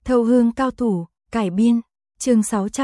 Thâu hương cao thủ, cải biên, chương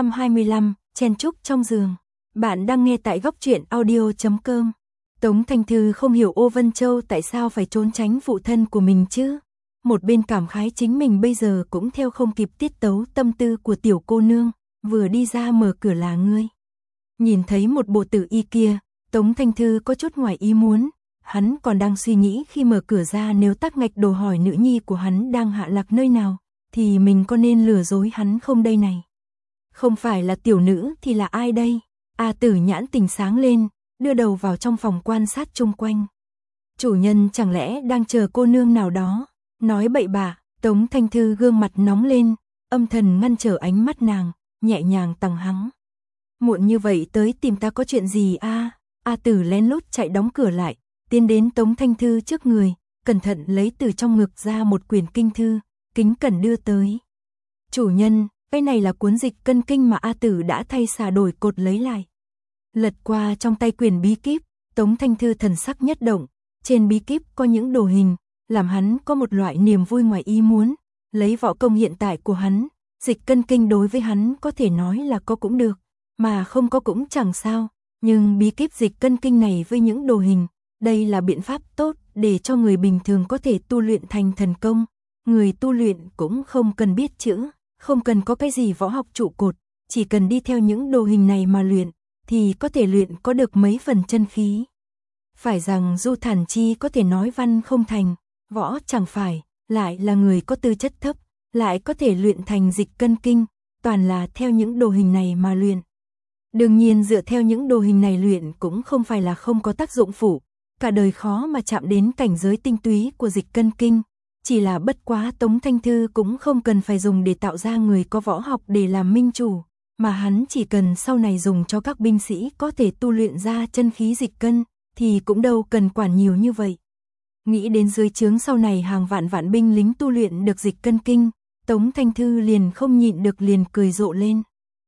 625, chen chúc trong giường. Bạn đang nghe tại góc truyện audio.com. Tống Thanh Thư không hiểu Ô Vân Châu tại sao phải trốn tránh phụ thân của mình chứ. Một bên cảm khái chính mình bây giờ cũng theo không kịp tiết tấu tâm tư của tiểu cô nương, vừa đi ra mở cửa là ngươi. Nhìn thấy một bộ tử y kia, Tống Thanh Thư có chút ngoài ý muốn, hắn còn đang suy nghĩ khi mở cửa ra nếu tắc ngạch đồ hỏi nữ nhi của hắn đang hạ lạc nơi nào, thì mình có nên lừa dối hắn không đây này. Không phải là tiểu nữ thì là ai đây? A Tử nhãn tình sáng lên, đưa đầu vào trong phòng quan sát chung quanh. Chủ nhân chẳng lẽ đang chờ cô nương nào đó? Nói bậy bạ, Tống Thanh Thư gương mặt nóng lên, âm thần ngăn trở ánh mắt nàng, nhẹ nhàng tằng hắng. Muộn như vậy tới tìm ta có chuyện gì a? A Tử lén lút chạy đóng cửa lại, tiến đến Tống Thanh Thư trước người, cẩn thận lấy từ trong ngực ra một quyển kinh thư, kính cẩn đưa tới. Chủ nhân, cái này là cuốn dịch cân kinh mà A Tử đã thay xà đổi cột lấy lại. Lật qua trong tay quyển bí kíp, Tống Thanh Thư thần sắc nhất động, trên bí kíp có những đồ hình, làm hắn có một loại niềm vui ngoài ý muốn, lấy võ công hiện tại của hắn, dịch cân kinh đối với hắn có thể nói là có cũng được, mà không có cũng chẳng sao, nhưng bí kíp dịch cân kinh này với những đồ hình, đây là biện pháp tốt để cho người bình thường có thể tu luyện thành thần công, người tu luyện cũng không cần biết chữ, không cần có cái gì võ học trụ cột, chỉ cần đi theo những đồ hình này mà luyện, thì có thể luyện có được mấy phần chân khí. Phải rằng Du Thản Chi có thể nói văn không thành, võ chẳng phải, lại là người có tư chất thấp, lại có thể luyện thành dịch cân kinh, toàn là theo những đồ hình này mà luyện. Đương nhiên dựa theo những đồ hình này luyện cũng không phải là không có tác dụng phụ, cả đời khó mà chạm đến cảnh giới tinh túy của dịch cân kinh, chỉ là bất quá Tống Thanh Thư cũng không cần phải dùng để tạo ra người có võ học để làm minh chủ, mà hắn chỉ cần sau này dùng cho các binh sĩ có thể tu luyện ra chân khí dịch cân, thì cũng đâu cần quản nhiều như vậy. Nghĩ đến dưới trướng sau này hàng vạn vạn binh lính tu luyện được dịch cân kinh, Tống Thanh Thư liền không nhịn được liền cười rộ lên.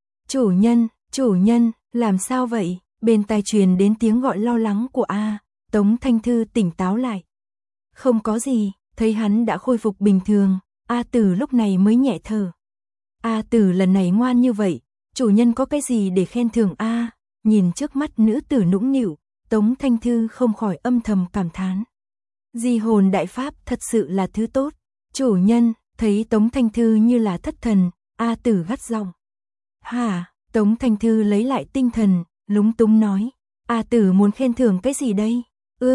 Chủ nhân, làm sao vậy? Bên tai truyền đến tiếng gọi lo lắng của A, Tống Thanh Thư tỉnh táo lại. Không có gì, thấy hắn đã khôi phục bình thường, A Tử lúc này mới nhẹ thở. A Tử lần này ngoan như vậy, chủ nhân có cái gì để khen thưởng A? Nhìn trước mắt nữ tử nũng nịu, Tống Thanh Thư không khỏi âm thầm cảm thán. Di hồn đại pháp thật sự là thứ tốt. Chủ nhân, thấy Tống Thanh Thư như là thất thần, A Tử gắt giọng. Hả? Tống Thanh Thư lấy lại tinh thần, lúng túng nói. A Tử muốn khen thưởng cái gì đây?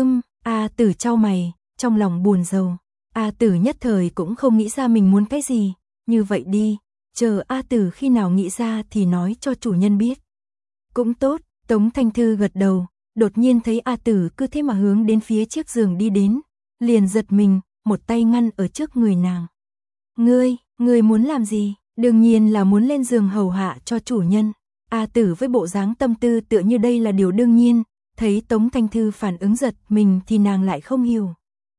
A Tử chau mày, trong lòng buồn rầu. A Tử nhất thời cũng không nghĩ ra mình muốn cái gì. Như vậy đi, chờ A Tử khi nào nghĩ ra thì nói cho chủ nhân biết. Cũng tốt, Tống Thanh Thư gật đầu, đột nhiên thấy A Tử cứ thế mà hướng đến phía chiếc giường đi đến, liền giật mình, một tay ngăn ở trước người nàng. Ngươi muốn làm gì? Đương nhiên là muốn lên giường hầu hạ cho chủ nhân. A Tử với bộ dáng tâm tư tựa như đây là điều đương nhiên, thấy Tống Thanh Thư phản ứng giật mình thì nàng lại không hiểu.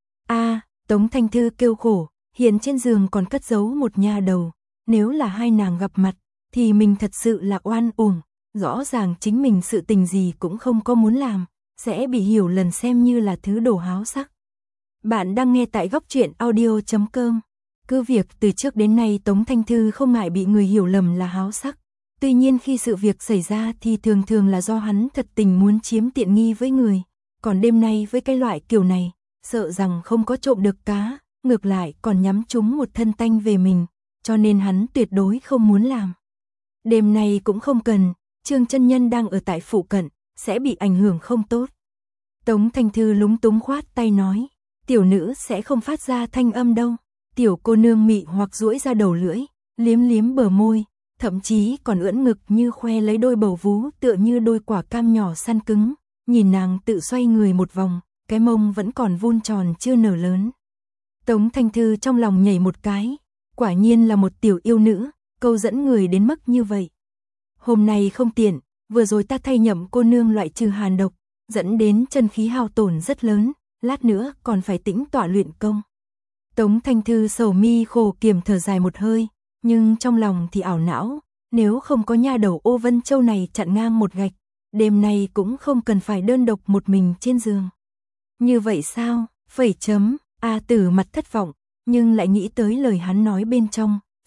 Tống Thanh Thư kêu khổ, hiện trên giường còn cất giấu một nha đầu, nếu là hai nàng gặp mặt, thì mình thật sự là oan uổng, rõ ràng chính mình sự tình gì cũng không có muốn làm, sẽ bị hiểu lần xem như là thứ đồ háo sắc. Bạn đang nghe tại góc truyện audio.com. Cứ việc từ trước đến nay Tống Thanh Thư không ngại bị người hiểu lầm là háo sắc, tuy nhiên khi sự việc xảy ra thì thường thường là do hắn thật tình muốn chiếm tiện nghi với người, còn đêm nay với cái loại kiểu này, sợ rằng không có trộm được cá, ngược lại còn nhắm trúng một thân tanh về mình, cho nên hắn tuyệt đối không muốn làm. Đêm nay cũng không cần, Trương chân nhân đang ở tại phụ cận, sẽ bị ảnh hưởng không tốt. Tống Thanh Thư lúng túng khoát tay nói, tiểu nữ sẽ không phát ra thanh âm đâu. Tiểu cô nương mị hoặc duỗi ra đầu lưỡi, liếm liếm bờ môi, thậm chí còn ưỡn ngực như khoe lấy đôi bầu vú tựa như đôi quả cam nhỏ săn cứng, nhìn nàng tự xoay người một vòng, cái mông vẫn còn vun tròn chưa nở lớn. Tống Thanh Thư trong lòng nhảy một cái, quả nhiên là một tiểu yêu nữ, câu dẫn người đến mức như vậy. Hôm nay không tiện, vừa rồi ta thay nhậm cô nương loại trừ hàn độc, dẫn đến chân khí hao tổn rất lớn, lát nữa còn phải tĩnh tọa luyện công. Tống Thanh Thư sầu mi khổ kiểm thở dài một hơi, nhưng trong lòng thì ảo não, nếu không có nha đầu Ô Vân Châu này chặn ngang một gạch, đêm nay cũng không cần phải đơn độc một mình trên giường. Như vậy sao? A Tử mặt thất vọng, nhưng lại nghĩ tới lời hắn nói bên trong,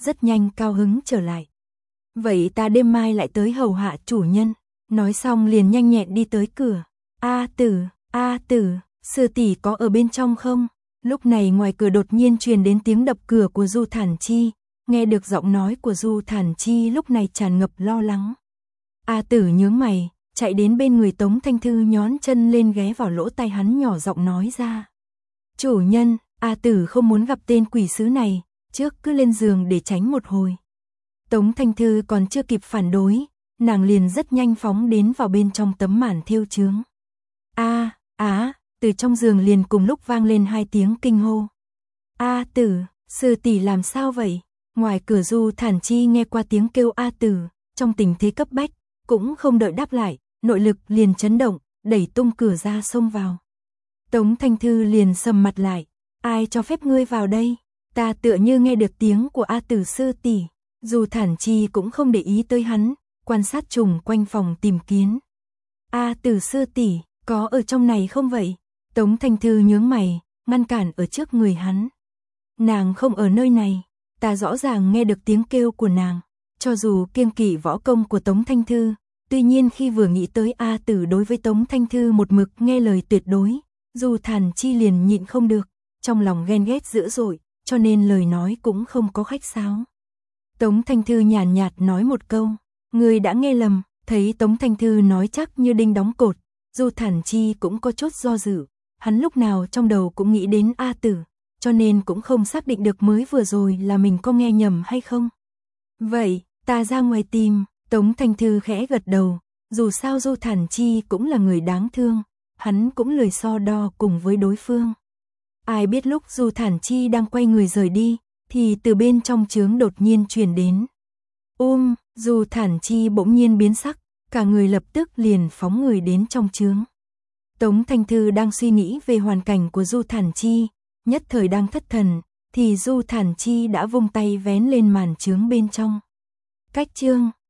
rất nhanh cao hứng trở lại. Vậy ta đêm mai lại tới hầu hạ chủ nhân. Nói xong liền nhanh nhẹn đi tới cửa. A Tử, sư tỷ có ở bên trong không? Lúc này ngoài cửa đột nhiên truyền đến tiếng đập cửa của Du Thản Chi. Nghe được giọng nói của Du Thản Chi lúc này tràn ngập lo lắng. A Tử nhướng mày, chạy đến bên người Tống Thanh Thư nhón chân lên ghé vào lỗ tai hắn nhỏ giọng nói ra. Chủ nhân, A Tử không muốn gặp tên quỷ sứ này, trước cứ lên giường để tránh một hồi. Tống Thanh Thư còn chưa kịp phản đối, nàng liền rất nhanh phóng đến vào bên trong tấm màn thêu chướng. Từ trong giường liền cùng lúc vang lên 2 tiếng kinh hô. A Tử, sư tỷ làm sao vậy? Ngoài cửa Du Thản Chi nghe qua tiếng kêu A Tử, trong tình thế cấp bách, cũng không đợi đáp lại, nội lực liền chấn động, đẩy tung cửa ra xông vào. Tống Thanh Thư liền sầm mặt lại, ai cho phép ngươi vào đây? Ta tựa như nghe được tiếng của A Tử sư tỷ. Du Thản Chi cũng không để ý tới hắn, quan sát trùng quanh phòng tìm kiếm. A Tử sư tỷ, có ở trong này không vậy? Tống Thanh Thư nhướng mày, ngăn cản ở trước người hắn. Nàng không ở nơi này, ta rõ ràng nghe được tiếng kêu của nàng. Cho dù kiêng kỵ võ công của Tống Thanh Thư, tuy nhiên khi vừa nghĩ tới A Tử đối với Tống Thanh Thư một mực nghe lời tuyệt đối, Du Thản Chi liền nhịn không được, trong lòng ghen ghét dữ dội, cho nên lời nói cũng không có khách sáo. Tống Thanh Thư nhàn nhạt nói một câu, người đã nghe lầm. Thấy Tống Thanh Thư nói chắc như đinh đóng cột, Du Thản Chi cũng có chút do dự, hắn lúc nào trong đầu cũng nghĩ đến A Tử, cho nên cũng không xác định được mới vừa rồi là mình có nghe nhầm hay không. Vậy, ta ra ngoài tìm. Tống Thanh Thư khẽ gật đầu, dù sao Du Thản Chi cũng là người đáng thương, hắn cũng lười so đo cùng với đối phương. Ai biết lúc Du Thản Chi đang quay người rời đi, thì từ bên trong chướng đột nhiên truyền đến. Du Thản Chi bỗng nhiên biến sắc, cả người lập tức liền phóng người đến trong chướng. Tống Thanh Thư đang suy nghĩ về hoàn cảnh của Du Thản Chi, nhất thời đang thất thần, thì Du Thản Chi đã vung tay vén lên màn chướng bên trong. Cách chương